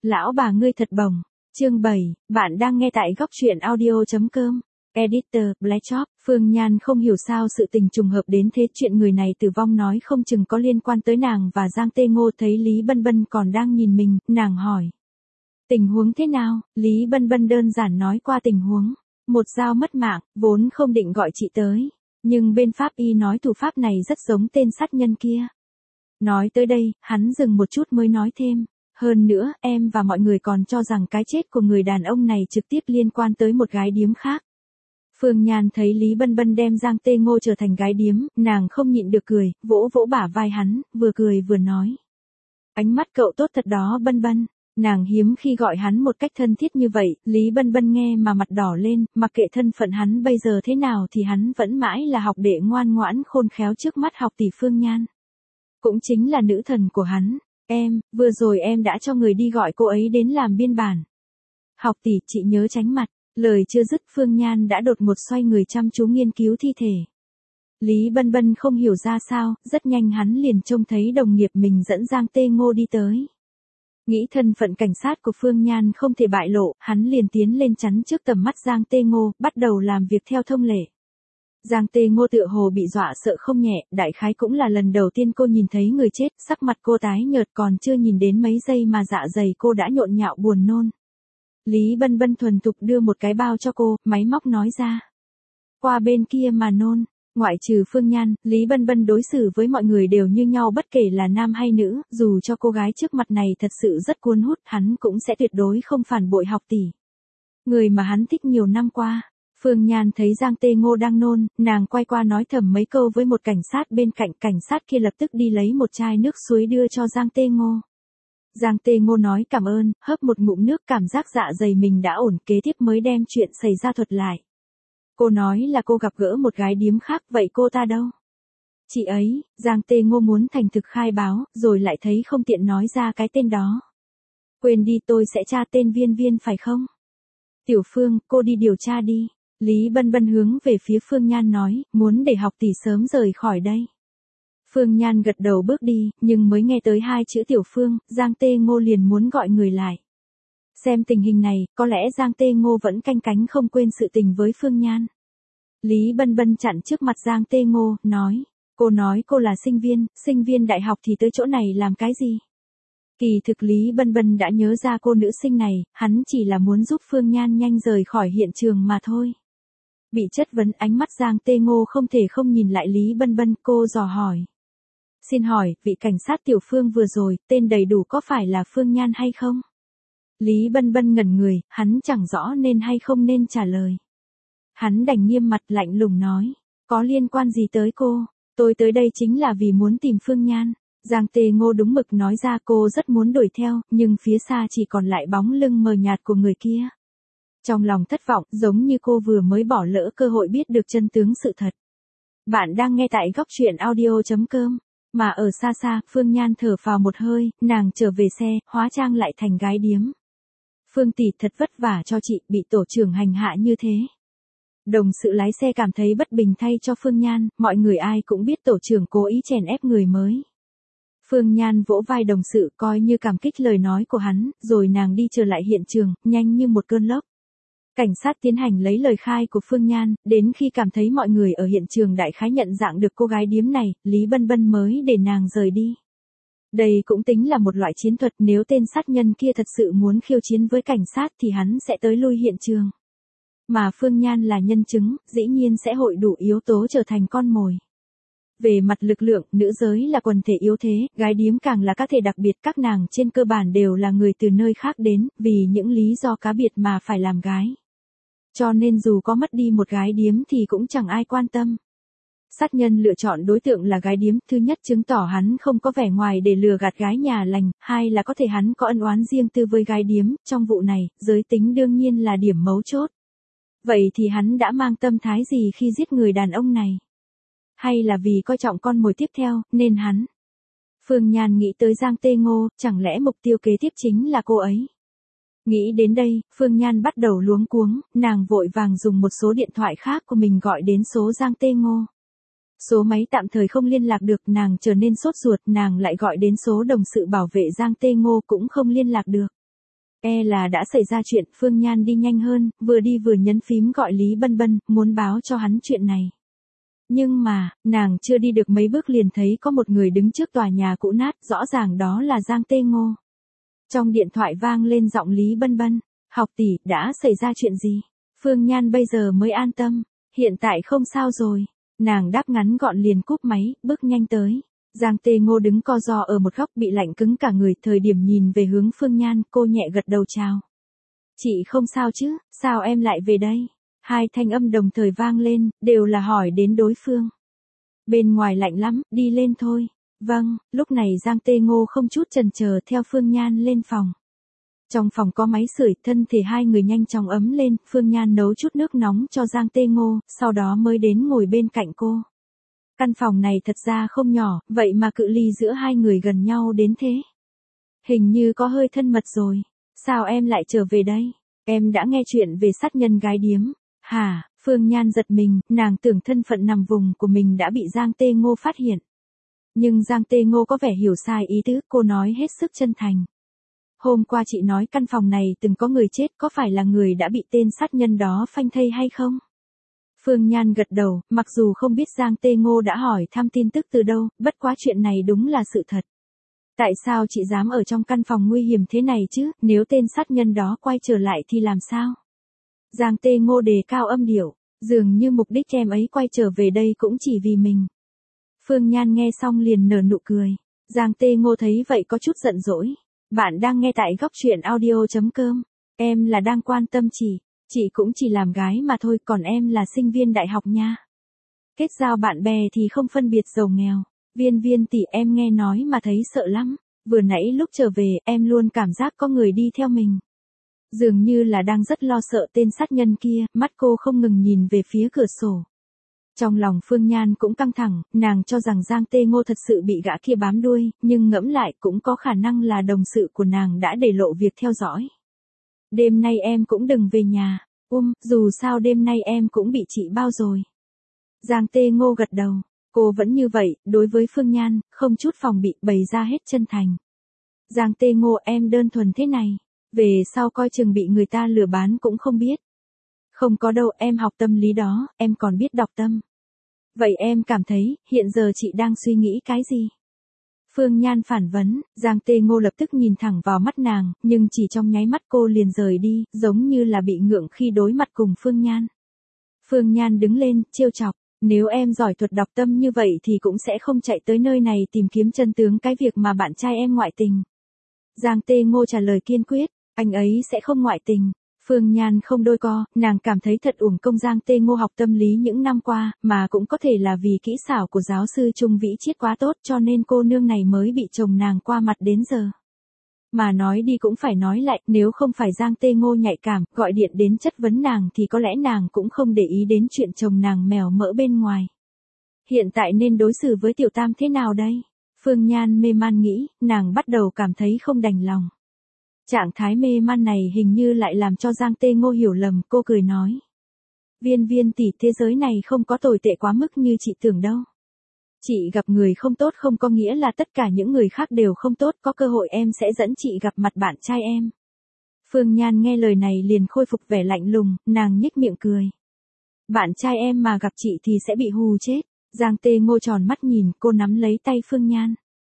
Lão bà ngươi thật bồng. Chương 7, bạn đang nghe tại góc truyện audio.com. Editor, Black Shop. Phương Nhan không hiểu sao sự tình trùng hợp đến thế, chuyện người này tử vong nói không chừng có liên quan tới nàng và Giang Tê Ngô. Thấy Lý Bân Bân còn đang nhìn mình, nàng hỏi. Tình huống thế nào? Lý Bân Bân đơn giản nói qua tình huống. Một dao mất mạng, vốn không định gọi chị tới. Nhưng bên pháp y nói thủ pháp này rất giống tên sát nhân kia. Nói tới đây, hắn dừng một chút mới nói thêm. Hơn nữa, em và mọi người còn cho rằng cái chết của người đàn ông này trực tiếp liên quan tới một gái điếm khác. Phương Nhan thấy Lý Bân Bân đem Giang Tê Ngô trở thành gái điếm, nàng không nhịn được cười, vỗ vỗ bả vai hắn, vừa cười vừa nói. Ánh mắt cậu tốt thật đó Bân Bân. Nàng hiếm khi gọi hắn một cách thân thiết như vậy, Lý Bân Bân nghe mà mặt đỏ lên, mặc kệ thân phận hắn bây giờ thế nào thì hắn vẫn mãi là học đệ ngoan ngoãn khôn khéo trước mắt học tỷ Phương Nhan. Cũng chính là nữ thần của hắn. Em, vừa rồi em đã cho người đi gọi cô ấy đến làm biên bản. Học tỷ, chị nhớ tránh mặt. Lời chưa dứt Phương Nhan đã đột ngột xoay người chăm chú nghiên cứu thi thể. Lý Bân Bân không hiểu ra sao, rất nhanh hắn liền trông thấy đồng nghiệp mình dẫn Giang Tê Ngô đi tới. Nghĩ thân phận cảnh sát của Phương Nhan không thể bại lộ, hắn liền tiến lên chắn trước tầm mắt Giang Tê Ngô, bắt đầu làm việc theo thông lệ. Giang Tê Ngô tựa hồ bị dọa sợ không nhẹ, đại khái cũng là lần đầu tiên cô nhìn thấy người chết, sắc mặt cô tái nhợt, còn chưa nhìn đến mấy giây mà dạ dày cô đã nhộn nhạo buồn nôn. Lý Bân Bân thuần thục đưa một cái bao cho cô, máy móc nói ra. Qua bên kia mà nôn. Ngoại trừ Phương Nhan, Lý Bân Bân đối xử với mọi người đều như nhau bất kể là nam hay nữ, dù cho cô gái trước mặt này thật sự rất cuốn hút, hắn cũng sẽ tuyệt đối không phản bội học tỷ. Người mà hắn thích nhiều năm qua. Phương Nhan thấy Giang Tê Ngô đang nôn, nàng quay qua nói thầm mấy câu với một cảnh sát bên cạnh, cảnh sát kia lập tức đi lấy một chai nước suối đưa cho Giang Tê Ngô. Giang Tê Ngô nói cảm ơn, hớp một ngụm nước, cảm giác dạ dày mình đã ổn, kế tiếp mới đem chuyện xảy ra thuật lại. Cô nói là cô gặp gỡ một gái điếm khác, vậy cô ta đâu? Chị ấy, Giang Tê Ngô muốn thành thực khai báo, rồi lại thấy không tiện nói ra cái tên đó. Quên đi, tôi sẽ tra tên Viên Viên phải không? Tiểu Phương, cô đi điều tra đi. Lý Bân Bân hướng về phía Phương Nhan nói, muốn để học tỷ sớm rời khỏi đây. Phương Nhan gật đầu bước đi, nhưng mới nghe tới hai chữ Tiểu Phương, Giang Tê Ngô liền muốn gọi người lại. Xem tình hình này, có lẽ Giang Tê Ngô vẫn canh cánh không quên sự tình với Phương Nhan. Lý Bân Bân chặn trước mặt Giang Tê Ngô, nói, cô nói cô là sinh viên đại học thì tới chỗ này làm cái gì? Kỳ thực Lý Bân Bân đã nhớ ra cô nữ sinh này, hắn chỉ là muốn giúp Phương Nhan nhanh rời khỏi hiện trường mà thôi. Bị chất vấn, ánh mắt Giang Tê Ngô không thể không nhìn lại Lý Bân Bân, cô dò hỏi. Xin hỏi, vị cảnh sát Tiểu Phương vừa rồi, tên đầy đủ có phải là Phương Nhan hay không? Lý Bân Bân ngẩn người, hắn chẳng rõ nên hay không nên trả lời. Hắn đành nghiêm mặt lạnh lùng nói, có liên quan gì tới cô? Tôi tới đây chính là vì muốn tìm Phương Nhan. Giang Tê Ngô đúng mực nói ra, cô rất muốn đuổi theo, nhưng phía xa chỉ còn lại bóng lưng mờ nhạt của người kia. Trong lòng thất vọng, giống như cô vừa mới bỏ lỡ cơ hội biết được chân tướng sự thật. Bạn đang nghe tại góc truyện audio.com. Mà ở xa xa, Phương Nhan thở phào một hơi, nàng trở về xe, hóa trang lại thành gái điếm. Phương tỷ thật vất vả cho chị, bị tổ trưởng hành hạ như thế. Đồng sự lái xe cảm thấy bất bình thay cho Phương Nhan, mọi người ai cũng biết tổ trưởng cố ý chèn ép người mới. Phương Nhan vỗ vai đồng sự coi như cảm kích lời nói của hắn, rồi nàng đi trở lại hiện trường, nhanh như một cơn lốc. Cảnh sát tiến hành lấy lời khai của Phương Nhan, đến khi cảm thấy mọi người ở hiện trường đại khái nhận dạng được cô gái điếm này, Lý Bân Bân mới để nàng rời đi. Đây cũng tính là một loại chiến thuật, nếu tên sát nhân kia thật sự muốn khiêu chiến với cảnh sát thì hắn sẽ tới lui hiện trường. Mà Phương Nhan là nhân chứng, dĩ nhiên sẽ hội đủ yếu tố trở thành con mồi. Về mặt lực lượng, nữ giới là quần thể yếu thế, gái điếm càng là các thể đặc biệt, các nàng trên cơ bản đều là người từ nơi khác đến, vì những lý do cá biệt mà phải làm gái. Cho nên dù có mất đi một gái điếm thì cũng chẳng ai quan tâm. Sát nhân lựa chọn đối tượng là gái điếm, thứ nhất chứng tỏ hắn không có vẻ ngoài để lừa gạt gái nhà lành, hai là có thể hắn có ân oán riêng tư với gái điếm, trong vụ này, giới tính đương nhiên là điểm mấu chốt. Vậy thì hắn đã mang tâm thái gì khi giết người đàn ông này? Hay là vì coi trọng con mồi tiếp theo, nên hắn? Phương Nhan nghĩ tới Giang Tê Ngô, chẳng lẽ mục tiêu kế tiếp chính là cô ấy? Nghĩ đến đây, Phương Nhan bắt đầu luống cuống, nàng vội vàng dùng một số điện thoại khác của mình gọi đến số Giang Tê Ngô. Số máy tạm thời không liên lạc được, nàng trở nên sốt ruột, nàng lại gọi đến số đồng sự bảo vệ Giang Tê Ngô cũng không liên lạc được. Là đã xảy ra chuyện, Phương Nhan đi nhanh hơn, vừa đi vừa nhấn phím gọi Lý Bân Bân, muốn báo cho hắn chuyện này. Nhưng mà, nàng chưa đi được mấy bước liền thấy có một người đứng trước tòa nhà cũ nát, rõ ràng đó là Giang Tê Ngô. Trong điện thoại vang lên giọng Lý Bân Bân, học tỷ, đã xảy ra chuyện gì? Phương Nhan bây giờ mới an tâm, hiện tại không sao rồi. Nàng đáp ngắn gọn liền cúp máy, bước nhanh tới. Giang Tê Ngô đứng co ro ở một góc bị lạnh cứng cả người, thời điểm nhìn về hướng Phương Nhan, cô nhẹ gật đầu chào. Chị không sao chứ, sao em lại về đây? Hai thanh âm đồng thời vang lên, đều là hỏi đến đối phương. Bên ngoài lạnh lắm, đi lên thôi. Vâng, lúc này Giang Tê Ngô không chút chần chờ theo Phương Nhan lên phòng. Trong phòng có máy sưởi, thân thể hai người nhanh chóng ấm lên, Phương Nhan nấu chút nước nóng cho Giang Tê Ngô, sau đó mới đến ngồi bên cạnh cô. Căn phòng này thật ra không nhỏ, vậy mà cự ly giữa hai người gần nhau đến thế. Hình như có hơi thân mật rồi. Sao em lại trở về đây? Em đã nghe chuyện về sát nhân gái điếm. Hả? Phương Nhan giật mình, nàng tưởng thân phận nằm vùng của mình đã bị Giang Tê Ngô phát hiện. Nhưng Giang Tê Ngô có vẻ hiểu sai ý tứ, cô nói hết sức chân thành. Hôm qua chị nói căn phòng này từng có người chết, có phải là người đã bị tên sát nhân đó phanh thây hay không? Phương Nhan gật đầu, mặc dù không biết Giang Tê Ngô đã hỏi thăm tin tức từ đâu, bất quá chuyện này đúng là sự thật. Tại sao chị dám ở trong căn phòng nguy hiểm thế này chứ, nếu tên sát nhân đó quay trở lại thì làm sao? Giang Tê Ngô đề cao âm điệu, dường như mục đích em ấy quay trở về đây cũng chỉ vì mình. Phương Nhan nghe xong liền nở nụ cười. Giang Tê Ngô thấy vậy có chút giận dỗi. Bạn đang nghe tại góc truyện audio.com. Em là đang quan tâm chị cũng chỉ làm gái mà thôi, còn em là sinh viên đại học nha. Kết giao bạn bè thì không phân biệt giàu nghèo. Viên tỷ, em nghe nói mà thấy sợ lắm. Vừa nãy lúc trở về em luôn cảm giác có người đi theo mình. Dường như là đang rất lo sợ tên sát nhân kia, mắt cô không ngừng nhìn về phía cửa sổ. Trong lòng Phương Nhan cũng căng thẳng, nàng cho rằng Giang Tê Ngô thật sự bị gã kia bám đuôi, nhưng ngẫm lại cũng có khả năng là đồng sự của nàng đã để lộ việc theo dõi. Đêm nay em cũng đừng về nhà, dù sao đêm nay em cũng bị chị bao rồi. Giang Tê Ngô gật đầu, cô vẫn như vậy, đối với Phương Nhan, không chút phòng bị, bày ra hết chân thành. Giang Tê Ngô, em đơn thuần thế này, về sau coi chừng bị người ta lừa bán cũng không biết. Không có đâu, em học tâm lý đó, em còn biết đọc tâm. Vậy em cảm thấy, hiện giờ chị đang suy nghĩ cái gì? Phương Nhan phản vấn, Giang Tê Ngô lập tức nhìn thẳng vào mắt nàng, nhưng chỉ trong nháy mắt cô liền rời đi, giống như là bị ngượng khi đối mặt cùng Phương Nhan. Phương Nhan đứng lên, trêu chọc, nếu em giỏi thuật đọc tâm như vậy thì cũng sẽ không chạy tới nơi này tìm kiếm chân tướng cái việc mà bạn trai em ngoại tình. Giang Tê Ngô trả lời kiên quyết, anh ấy sẽ không ngoại tình. Phương Nhan không đôi co, nàng cảm thấy thật uổng công Giang Tê Ngô học tâm lý những năm qua, mà cũng có thể là vì kỹ xảo của giáo sư Trung Vĩ Chiết quá tốt cho nên cô nương này mới bị chồng nàng qua mặt đến giờ. Mà nói đi cũng phải nói lại, nếu không phải Giang Tê Ngô nhạy cảm, gọi điện đến chất vấn nàng thì có lẽ nàng cũng không để ý đến chuyện chồng nàng mèo mỡ bên ngoài. Hiện tại nên đối xử với Tiểu Tam thế nào đây? Phương Nhan mê man nghĩ, nàng bắt đầu cảm thấy không đành lòng. Trạng thái mê man này hình như lại làm cho Giang Tê Ngô hiểu lầm, cô cười nói. Viên tỷ, thế giới này không có tồi tệ quá mức như chị tưởng đâu. Chị gặp người không tốt không có nghĩa là tất cả những người khác đều không tốt, có cơ hội em sẽ dẫn chị gặp mặt bạn trai em. Phương Nhan nghe lời này liền khôi phục vẻ lạnh lùng, nàng nhếch miệng cười. Bạn trai em mà gặp chị thì sẽ bị hù chết. Giang Tê Ngô tròn mắt nhìn, cô nắm lấy tay Phương Nhan.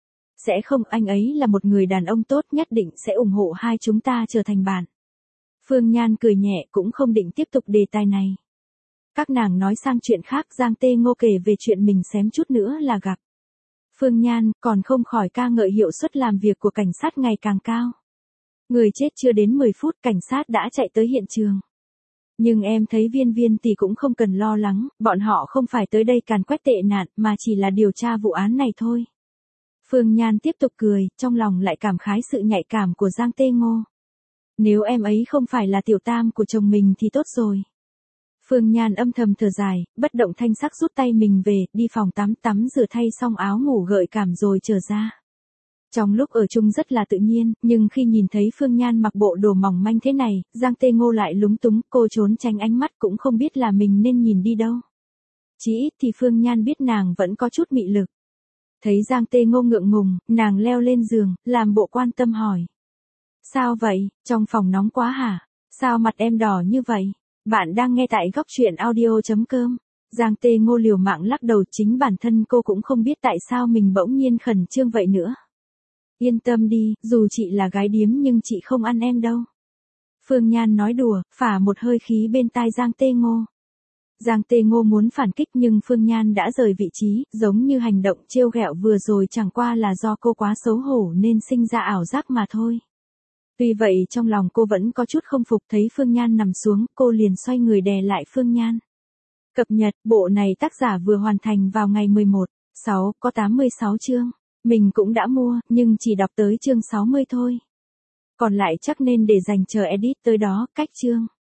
Sẽ không, anh ấy là một người đàn ông tốt, nhất định sẽ ủng hộ hai chúng ta trở thành bạn. Phương Nhan cười nhẹ, cũng không định tiếp tục đề tài này. Các nàng nói sang chuyện khác, Giang Tê Ngô kể về chuyện mình xém chút nữa là gặp. Phương Nhan còn không khỏi ca ngợi hiệu suất làm việc của cảnh sát ngày càng cao. Người chết chưa đến 10 phút, cảnh sát đã chạy tới hiện trường. Nhưng em thấy viên tỷ cũng không cần lo lắng, bọn họ không phải tới đây càn quét tệ nạn, mà chỉ là điều tra vụ án này thôi. Phương Nhan tiếp tục cười, trong lòng lại cảm khái sự nhạy cảm của Giang Tê Ngô. Nếu em ấy không phải là tiểu tam của chồng mình thì tốt rồi. Phương Nhan âm thầm thở dài, bất động thanh sắc rút tay mình về, đi phòng tắm rửa thay xong áo ngủ gợi cảm rồi trở ra. Trong lúc ở chung rất là tự nhiên, nhưng khi nhìn thấy Phương Nhan mặc bộ đồ mỏng manh thế này, Giang Tê Ngô lại lúng túng, cô trốn tránh ánh mắt cũng không biết là mình nên nhìn đi đâu. Chỉ ít thì Phương Nhan biết nàng vẫn có chút mị lực. Thấy Giang Tê Ngô ngượng ngùng, nàng leo lên giường, làm bộ quan tâm hỏi. Sao vậy, trong phòng nóng quá hả? Sao mặt em đỏ như vậy? Bạn đang nghe tại góc truyện audio.com. Giang Tê Ngô liều mạng lắc đầu, chính bản thân cô cũng không biết tại sao mình bỗng nhiên khẩn trương vậy nữa. Yên tâm đi, dù chị là gái điếm nhưng chị không ăn em đâu. Phương Nhan nói đùa, phả một hơi khí bên tai Giang Tê Ngô. Giang Tê Ngô muốn phản kích nhưng Phương Nhan đã rời vị trí, giống như hành động trêu ghẹo vừa rồi chẳng qua là do cô quá xấu hổ nên sinh ra ảo giác mà thôi. Tuy vậy trong lòng cô vẫn có chút không phục, thấy Phương Nhan nằm xuống, cô liền xoay người đè lại Phương Nhan. Cập nhật, bộ này tác giả vừa hoàn thành vào ngày 11/6, có 86 chương. Mình cũng đã mua, nhưng chỉ đọc tới chương 60 thôi. Còn lại chắc nên để dành chờ edit tới đó, cách chương.